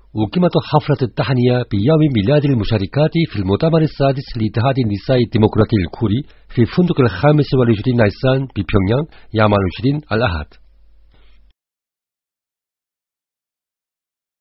أقيمت حفلة التهنئة بيوم ميلاد المشاركات في المؤتمر السادس لاتحاد النساء الديمقراطي الكوري في فندق 25 نيسان ببيونيان يوم 20 الأحد.